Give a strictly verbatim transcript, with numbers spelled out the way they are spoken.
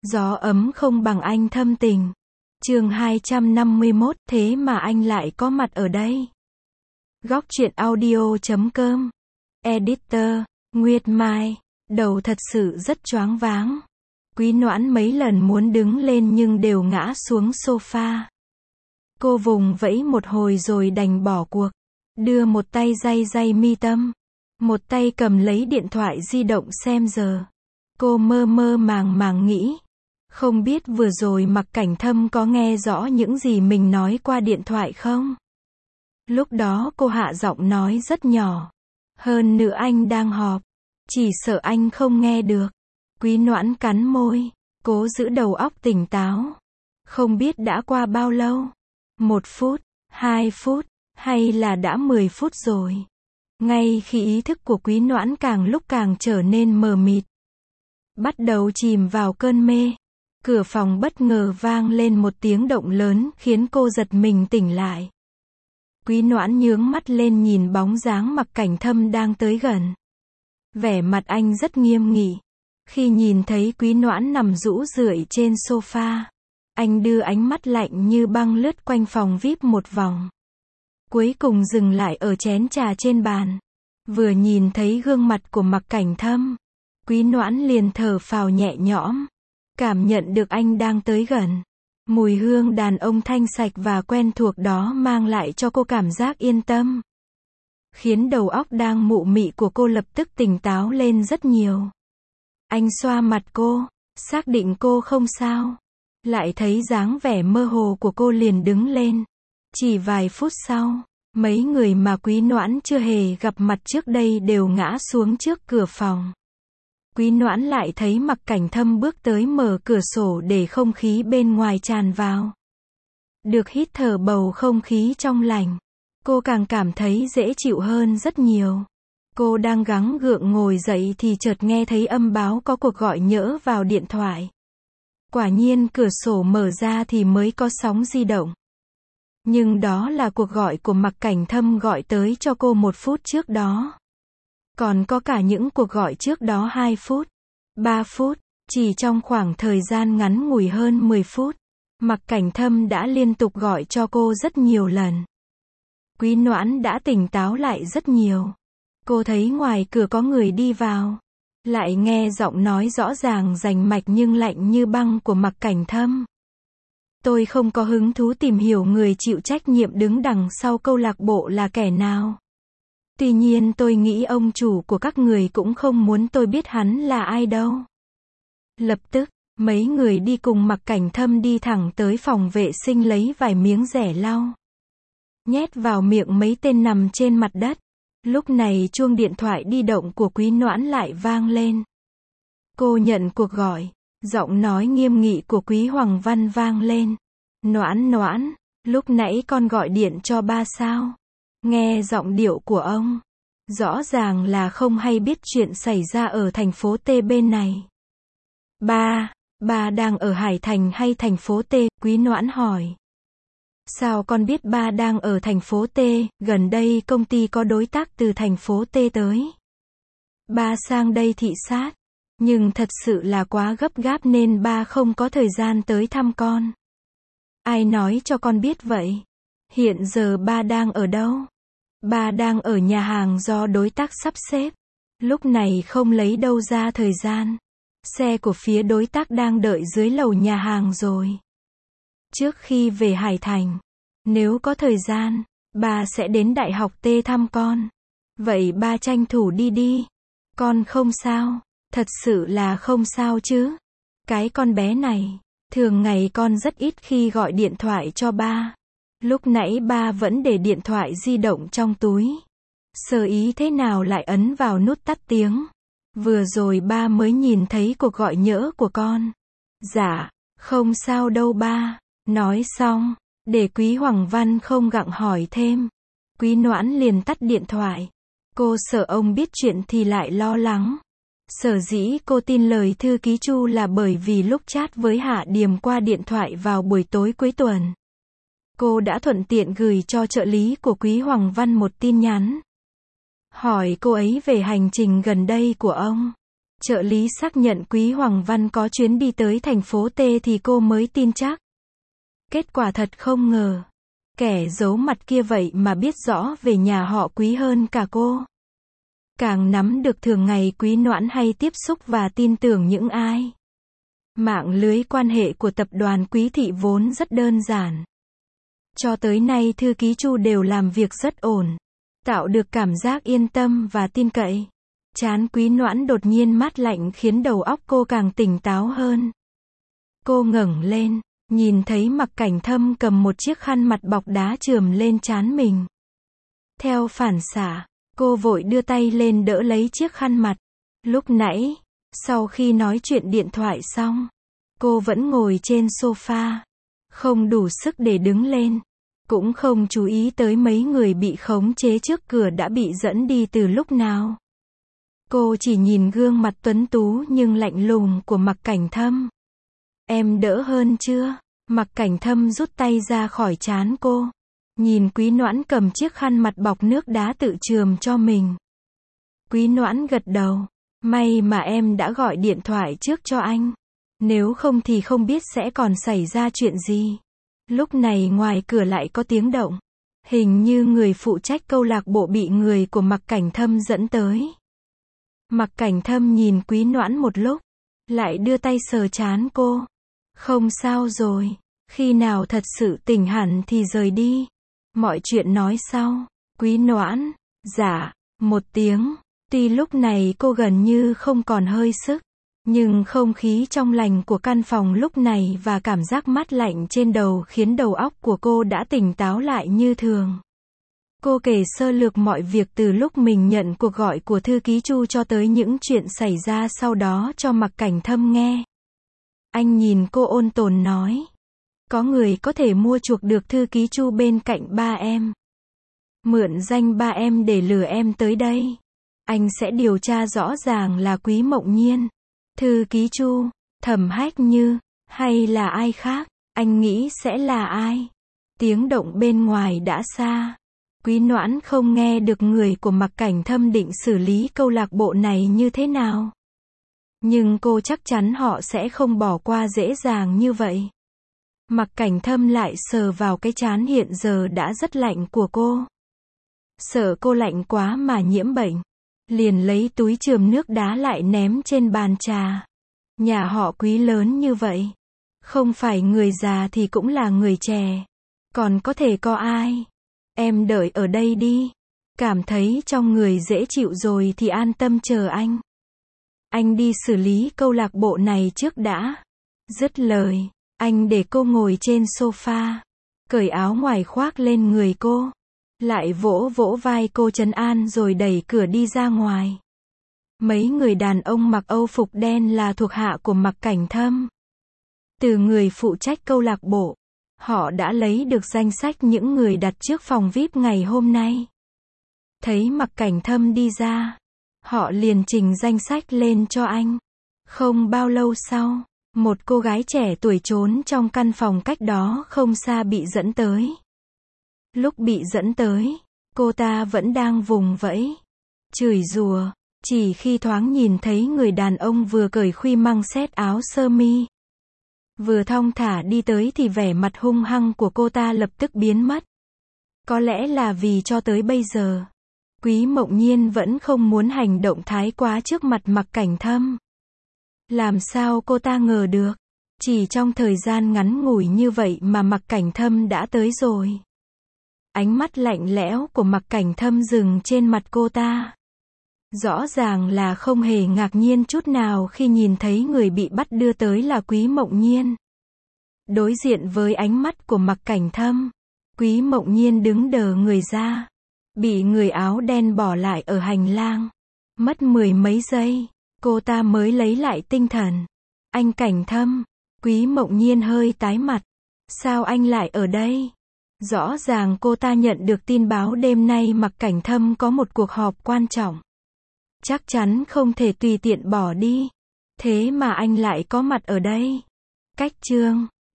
Gió ấm không bằng anh thâm tình. Chương hai trăm năm mươi mốt, thế mà anh lại có mặt ở đây. Góc truyện audio chấm com. Editor, Nguyệt Mai. Đầu thật sự rất choáng váng. Quý Noãn mấy lần muốn đứng lên nhưng đều ngã xuống sofa. Cô vùng vẫy một hồi rồi đành bỏ cuộc. Đưa một tay day day mi tâm. Một tay cầm lấy điện thoại di động xem giờ. Cô mơ mơ màng màng nghĩ. Không biết vừa rồi Mạc Cảnh Thâm có nghe rõ những gì mình nói qua điện thoại không? Lúc đó cô hạ giọng nói rất nhỏ. Hơn nữa anh đang họp. Chỉ sợ anh không nghe được. Quý Noãn cắn môi. Cố giữ đầu óc tỉnh táo. Không biết đã qua bao lâu? Một phút, hai phút, hay là đã mười phút rồi? Ngay khi ý thức của Quý Noãn càng lúc càng trở nên mờ mịt. Bắt đầu chìm vào cơn mê. Cửa phòng bất ngờ vang lên một tiếng động lớn khiến cô giật mình tỉnh lại. Quý Noãn nhướng mắt lên nhìn bóng dáng Mạc Cảnh Thâm đang tới gần. Vẻ mặt anh rất nghiêm nghị. Khi nhìn thấy Quý Noãn nằm rũ rượi trên sofa, anh đưa ánh mắt lạnh như băng lướt quanh phòng vi ai pi một vòng. Cuối cùng dừng lại ở chén trà trên bàn. Vừa nhìn thấy gương mặt của Mạc Cảnh Thâm, Quý Noãn liền thở phào nhẹ nhõm. Cảm nhận được anh đang tới gần. Mùi hương đàn ông thanh sạch và quen thuộc đó mang lại cho cô cảm giác yên tâm. Khiến đầu óc đang mụ mị của cô lập tức tỉnh táo lên rất nhiều. Anh xoa mặt cô, xác định cô không sao. Lại thấy dáng vẻ mơ hồ của cô liền đứng lên. Chỉ vài phút sau, mấy người mà Quý Noãn chưa hề gặp mặt trước đây đều ngã xuống trước cửa phòng. Quý Noãn lại thấy Mạc Cảnh Thâm bước tới mở cửa sổ để không khí bên ngoài tràn vào. Được hít thở bầu không khí trong lành. Cô càng cảm thấy dễ chịu hơn rất nhiều. Cô đang gắng gượng ngồi dậy thì chợt nghe thấy âm báo có cuộc gọi nhỡ vào điện thoại. Quả nhiên cửa sổ mở ra thì mới có sóng di động. Nhưng đó là cuộc gọi của Mạc Cảnh Thâm gọi tới cho cô một phút trước đó. Còn có cả những cuộc gọi trước đó hai phút, ba phút, chỉ trong khoảng thời gian ngắn ngủi hơn mười phút. Mạc Cảnh Thâm đã liên tục gọi cho cô rất nhiều lần. Quý Noãn đã tỉnh táo lại rất nhiều. Cô thấy ngoài cửa có người đi vào. Lại nghe giọng nói rõ ràng rành mạch nhưng lạnh như băng của Mạc Cảnh Thâm. Tôi không có hứng thú tìm hiểu người chịu trách nhiệm đứng đằng sau câu lạc bộ là kẻ nào. Tuy nhiên tôi nghĩ ông chủ của các người cũng không muốn tôi biết hắn là ai đâu. Lập tức, mấy người đi cùng Mạc Cảnh Thâm đi thẳng tới phòng vệ sinh lấy vài miếng rẻ lau. Nhét vào miệng mấy tên nằm trên mặt đất. Lúc này chuông điện thoại di động của Quý Noãn lại vang lên. Cô nhận cuộc gọi. Giọng nói nghiêm nghị của Quý Hoàng Văn vang lên. Noãn Noãn, lúc nãy con gọi điện cho ba sao? Nghe giọng điệu của ông, rõ ràng là không hay biết chuyện xảy ra ở thành phố T bên này. Ba, ba đang ở Hải Thành hay thành phố T? Quý Noãn hỏi. Sao con biết ba đang ở thành phố T? Gần đây công ty có đối tác từ thành phố T tới. Ba sang đây thị sát, nhưng thật sự là quá gấp gáp nên ba không có thời gian tới thăm con. Ai nói cho con biết vậy? Hiện giờ ba đang ở đâu? Ba đang ở nhà hàng do đối tác sắp xếp. Lúc này không lấy đâu ra thời gian. Xe của phía đối tác đang đợi dưới lầu nhà hàng rồi. Trước khi về Hải Thành, nếu có thời gian, ba sẽ đến Đại học T thăm con. Vậy ba tranh thủ đi đi. Con không sao, thật sự là không sao chứ. Cái con bé này, thường ngày con rất ít khi gọi điện thoại cho ba. Lúc nãy ba vẫn để điện thoại di động trong túi. Sơ ý thế nào lại ấn vào nút tắt tiếng. Vừa rồi ba mới nhìn thấy cuộc gọi nhỡ của con. Dạ, không sao đâu ba. Nói xong, để Quý Hoàng Văn không gặng hỏi thêm. Quý Noãn liền tắt điện thoại. Cô sợ ông biết chuyện thì lại lo lắng. Sở dĩ cô tin lời thư ký Chu là bởi vì lúc chat với Hạ Điềm qua điện thoại vào buổi tối cuối tuần. Cô đã thuận tiện gửi cho trợ lý của Quý Hoàng Văn một tin nhắn. Hỏi cô ấy về hành trình gần đây của ông. Trợ lý xác nhận Quý Hoàng Văn có chuyến đi tới thành phố T thì cô mới tin chắc. Kết quả thật không ngờ. Kẻ giấu mặt kia vậy mà biết rõ về nhà họ Quý hơn cả cô. Càng nắm được thường ngày Quý Noãn hay tiếp xúc và tin tưởng những ai. Mạng lưới quan hệ của tập đoàn Quý Thị vốn rất đơn giản. Cho tới nay thư ký Chu đều làm việc rất ổn, tạo được cảm giác yên tâm và tin cậy. Trán Quý Noãn đột nhiên mát lạnh khiến đầu óc cô càng tỉnh táo hơn. Cô ngẩng lên, nhìn thấy Mặc Cảnh Thâm cầm một chiếc khăn mặt bọc đá chườm lên trán mình. Theo phản xạ, cô vội đưa tay lên đỡ lấy chiếc khăn mặt. Lúc nãy, sau khi nói chuyện điện thoại xong, cô vẫn ngồi trên sofa, không đủ sức để đứng lên, cũng không chú ý tới mấy người bị khống chế trước cửa đã bị dẫn đi từ lúc nào. Cô chỉ nhìn gương mặt tuấn tú nhưng lạnh lùng của Mặc Cảnh Thâm. Em đỡ hơn chưa? Mặc Cảnh Thâm rút tay ra khỏi trán cô. Nhìn Quý Noãn cầm chiếc khăn mặt bọc nước đá tự chườm cho mình. Quý Noãn gật đầu. May mà em đã gọi điện thoại trước cho anh. Nếu không thì không biết sẽ còn xảy ra chuyện gì. Lúc này ngoài cửa lại có tiếng động. Hình như người phụ trách câu lạc bộ bị người của Mặc Cảnh Thâm dẫn tới. Mặc Cảnh Thâm nhìn Quý Noãn một lúc, lại đưa tay sờ trán cô. Không sao rồi, khi nào thật sự tỉnh hẳn thì rời đi. Mọi chuyện nói sau. Quý Noãn, dạ, một tiếng. Tuy lúc này cô gần như không còn hơi sức, nhưng không khí trong lành của căn phòng lúc này và cảm giác mát lạnh trên đầu khiến đầu óc của cô đã tỉnh táo lại như thường. Cô kể sơ lược mọi việc từ lúc mình nhận cuộc gọi của thư ký Chu cho tới những chuyện xảy ra sau đó cho Mặc Cảnh Thâm nghe. Anh nhìn cô ôn tồn nói. Có người có thể mua chuộc được thư ký Chu bên cạnh ba em. Mượn danh ba em để lừa em tới đây. Anh sẽ điều tra rõ ràng là Quý Mộng Nhiên, thư ký Chu, Thẩm Hách Như, hay là ai khác. Anh nghĩ sẽ là ai? Tiếng động bên ngoài đã xa. Quý Noãn không nghe được người của Mặc Cảnh Thâm định xử lý câu lạc bộ này như thế nào. Nhưng cô chắc chắn họ sẽ không bỏ qua dễ dàng như vậy. Mặc Cảnh Thâm lại sờ vào cái trán hiện giờ đã rất lạnh của cô. Sợ cô lạnh quá mà nhiễm bệnh. Liền lấy túi chườm nước đá lại ném trên bàn trà. Nhà họ Quý lớn như vậy. Không phải người già thì cũng là người trẻ. Còn có thể có ai? Em đợi ở đây đi. Cảm thấy trong người dễ chịu rồi thì an tâm chờ anh. Anh đi xử lý câu lạc bộ này trước đã. Dứt lời, anh để cô ngồi trên sofa, cởi áo ngoài khoác lên người cô, lại vỗ vỗ vai cô trấn an rồi đẩy cửa đi ra ngoài. Mấy người đàn ông mặc Âu phục đen là thuộc hạ của Mặc Cảnh Thâm. Từ người phụ trách câu lạc bộ, họ đã lấy được danh sách những người đặt trước phòng vi ai pi ngày hôm nay. Thấy Mặc Cảnh Thâm đi ra, họ liền trình danh sách lên cho anh. Không bao lâu sau, một cô gái trẻ tuổi trốn trong căn phòng cách đó không xa bị dẫn tới. Lúc bị dẫn tới, cô ta vẫn đang vùng vẫy, chửi rủa. Chỉ khi thoáng nhìn thấy người đàn ông vừa cởi khuy măng xét áo sơ mi, vừa thong thả đi tới thì vẻ mặt hung hăng của cô ta lập tức biến mất. Có lẽ là vì cho tới bây giờ, Quý Mộng Nhiên vẫn không muốn hành động thái quá trước mặt Mặc Cảnh Thâm. Làm sao cô ta ngờ được, chỉ trong thời gian ngắn ngủi như vậy mà Mặc Cảnh Thâm đã tới rồi. Ánh mắt lạnh lẽo của Mặc Cảnh Thâm dừng trên mặt cô ta. Rõ ràng là không hề ngạc nhiên chút nào khi nhìn thấy người bị bắt đưa tới là Quý Mộng Nhiên. Đối diện với ánh mắt của Mặc Cảnh Thâm, Quý Mộng Nhiên đứng đờ người ra, bị người áo đen bỏ lại ở hành lang. Mất mười mấy giây, cô ta mới lấy lại tinh thần. Anh Cảnh Thâm. Quý Mộng Nhiên hơi tái mặt. Sao anh lại ở đây? Rõ ràng cô ta nhận được tin báo đêm nay Mặc Cảnh Thâm có một cuộc họp quan trọng. Chắc chắn không thể tùy tiện bỏ đi. Thế mà anh lại có mặt ở đây. Cách chương